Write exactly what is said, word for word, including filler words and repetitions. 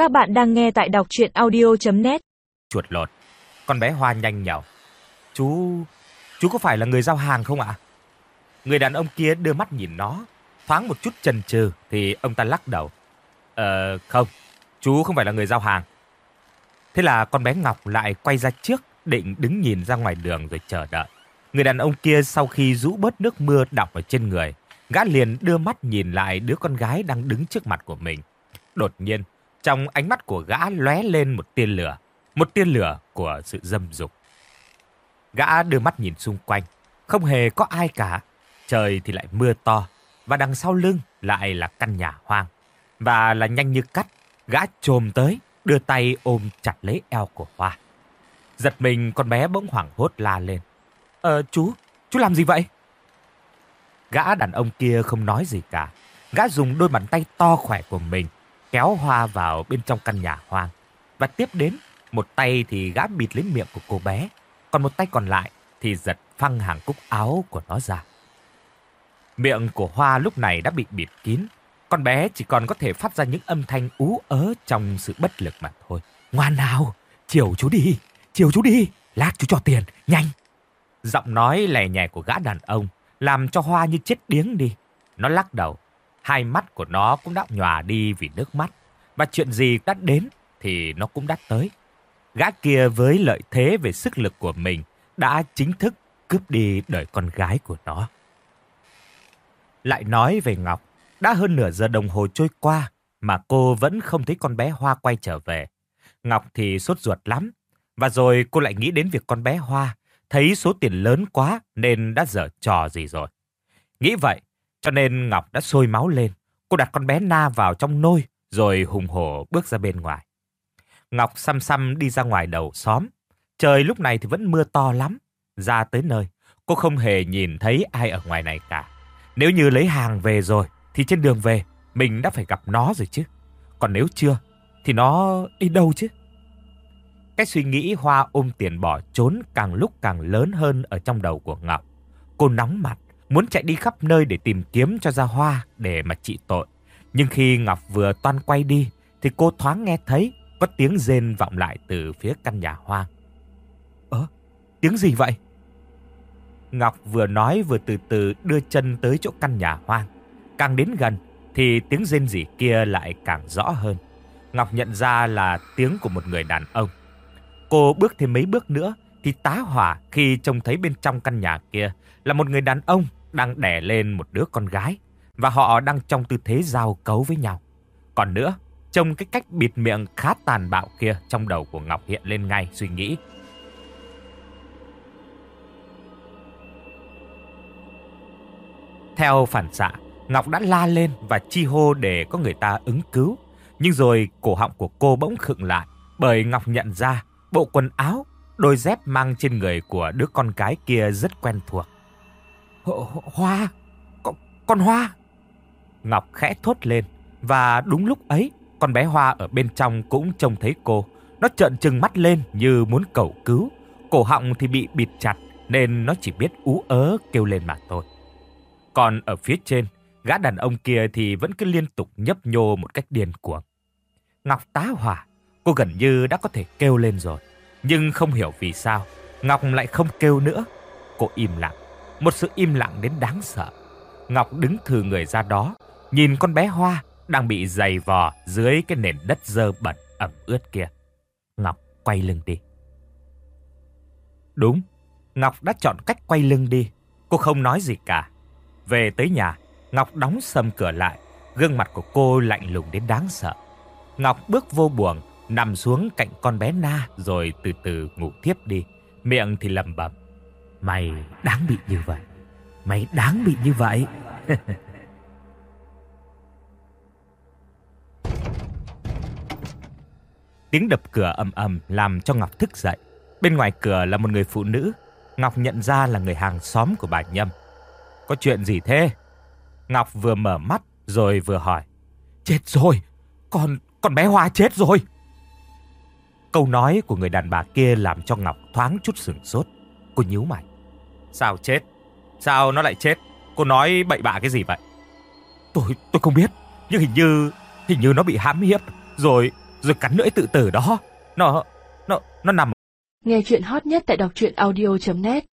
Các bạn đang nghe tại đọc truyện audio chấm net. Chuột lột. Con bé Hoa nhanh nhảu. Chú... chú có phải là người giao hàng không ạ? Người đàn ông kia đưa mắt nhìn nó, thoáng một chút chần chừ thì ông ta lắc đầu. Ờ, không, chú không phải là người giao hàng. Thế là con bé Ngọc lại quay ra trước, định đứng nhìn ra ngoài đường rồi chờ đợi. Người đàn ông kia sau khi rũ bớt nước mưa đọng ở trên người, gã liền đưa mắt nhìn lại đứa con gái đang đứng trước mặt của mình. Đột nhiên, trong ánh mắt của gã lóe lên một tia lửa, một tia lửa của sự dâm dục. Gã đưa mắt nhìn xung quanh, không hề có ai cả. Trời thì lại mưa to, và đằng sau lưng lại là căn nhà hoang. Và là nhanh như cắt, gã chồm tới, đưa tay ôm chặt lấy eo của Hoa. Giật mình, con bé bỗng hoảng hốt la lên. Ờ, chú, chú làm gì vậy? Gã đàn ông kia không nói gì cả. Gã dùng đôi bàn tay to khỏe của mình kéo Hoa vào bên trong căn nhà hoang. Và tiếp đến, một tay thì gã bịt lấy miệng của cô bé, còn một tay còn lại thì giật phăng hàng cúc áo của nó ra. Miệng của Hoa lúc này đã bị bịt kín. Con bé chỉ còn có thể phát ra những âm thanh ú ớ trong sự bất lực mà thôi. Ngoan nào, chiều chú đi, chiều chú đi, lát chú cho tiền, nhanh. Giọng nói lè nhè của gã đàn ông làm cho Hoa như chết điếng đi. Nó lắc đầu, hai mắt của nó cũng đã nhòa đi vì nước mắt. Và chuyện gì đã đến thì nó cũng đã tới. Gã kia với lợi thế về sức lực của mình đã chính thức cướp đi đời con gái của nó. Lại nói về Ngọc, đã hơn nửa giờ đồng hồ trôi qua mà cô vẫn không thấy con bé Hoa quay trở về. Ngọc thì sốt ruột lắm. Và rồi cô lại nghĩ đến việc con bé Hoa thấy số tiền lớn quá nên đã giở trò gì rồi. Nghĩ vậy, cho nên Ngọc đã sôi máu lên. Cô đặt con bé Na vào trong nôi rồi hùng hổ bước ra bên ngoài. Ngọc xăm xăm đi ra ngoài đầu xóm. Trời lúc này thì vẫn mưa to lắm. Ra tới nơi, cô không hề nhìn thấy ai ở ngoài này cả. Nếu như lấy hàng về rồi thì trên đường về mình đã phải gặp nó rồi chứ. Còn nếu chưa thì nó đi đâu chứ? Cái suy nghĩ Hoa ôm tiền bỏ trốn càng lúc càng lớn hơn ở trong đầu của Ngọc. Cô nóng mặt, muốn chạy đi khắp nơi để tìm kiếm cho ra Hoa để mà trị tội. Nhưng khi Ngọc vừa toan quay đi thì cô thoáng nghe thấy có tiếng rên vọng lại từ phía căn nhà hoang. Ơ, tiếng gì vậy? Ngọc vừa nói vừa từ từ đưa chân tới chỗ căn nhà hoang. Càng đến gần thì tiếng rên rỉ kia lại càng rõ hơn. Ngọc nhận ra là tiếng của một người đàn ông. Cô bước thêm mấy bước nữa thì tá hỏa khi trông thấy bên trong căn nhà kia là một người đàn ông đang đẻ lên một đứa con gái. Và họ đang trong tư thế giao cấu với nhau. Còn nữa, trong cái cách bịt miệng khá tàn bạo kia, trong đầu của Ngọc hiện lên ngay suy nghĩ. Theo phản xạ, Ngọc đã la lên và chi hô để có người ta ứng cứu. Nhưng rồi cổ họng của cô bỗng khựng lại, bởi Ngọc nhận ra bộ quần áo, đôi dép mang trên người của đứa con gái kia rất quen thuộc. Hoa, con, con Hoa. Ngọc khẽ thốt lên, và đúng lúc ấy, con bé Hoa ở bên trong cũng trông thấy cô. Nó trợn trừng mắt lên như muốn cầu cứu. Cổ họng thì bị bịt chặt nên nó chỉ biết ú ớ kêu lên mà thôi. Còn ở phía trên, gã đàn ông kia thì vẫn cứ liên tục nhấp nhô một cách điên cuồng. Ngọc tá hỏa, cô gần như đã có thể kêu lên rồi. Nhưng không hiểu vì sao, Ngọc lại không kêu nữa. Cô im lặng, một sự im lặng đến đáng sợ. Ngọc đứng thừ người ra đó, nhìn con bé Hoa đang bị giày vò dưới cái nền đất dơ bẩn ẩm ướt kia. Ngọc quay lưng đi. Đúng, Ngọc đã chọn cách quay lưng đi. Cô không nói gì cả. Về tới nhà, Ngọc đóng sầm cửa lại. Gương mặt của cô lạnh lùng đến đáng sợ. Ngọc bước vô buồng, nằm xuống cạnh con bé Na rồi từ từ ngủ thiếp đi. Miệng thì lẩm bẩm. Mày đáng bị như vậy. Mày đáng bị như vậy. Tiếng đập cửa ầm ầm làm cho Ngọc thức dậy. Bên ngoài cửa là một người phụ nữ. Ngọc nhận ra là người hàng xóm của bà Nhâm. Có chuyện gì thế? Ngọc vừa mở mắt rồi vừa hỏi. Chết rồi, con, con bé Hoa chết rồi. Câu nói của người đàn bà kia làm cho Ngọc thoáng chút sửng sốt. Cô nhíu mày. Sao chết? Sao nó lại chết? Cô nói bậy bạ cái gì vậy? Tôi tôi không biết, nhưng hình như hình như nó bị hãm hiếp rồi rồi cắn lưỡi tự tử đó. Nó, nó, nó nằm. Nghe chuyện hot nhất tại đọc truyện audio chấm net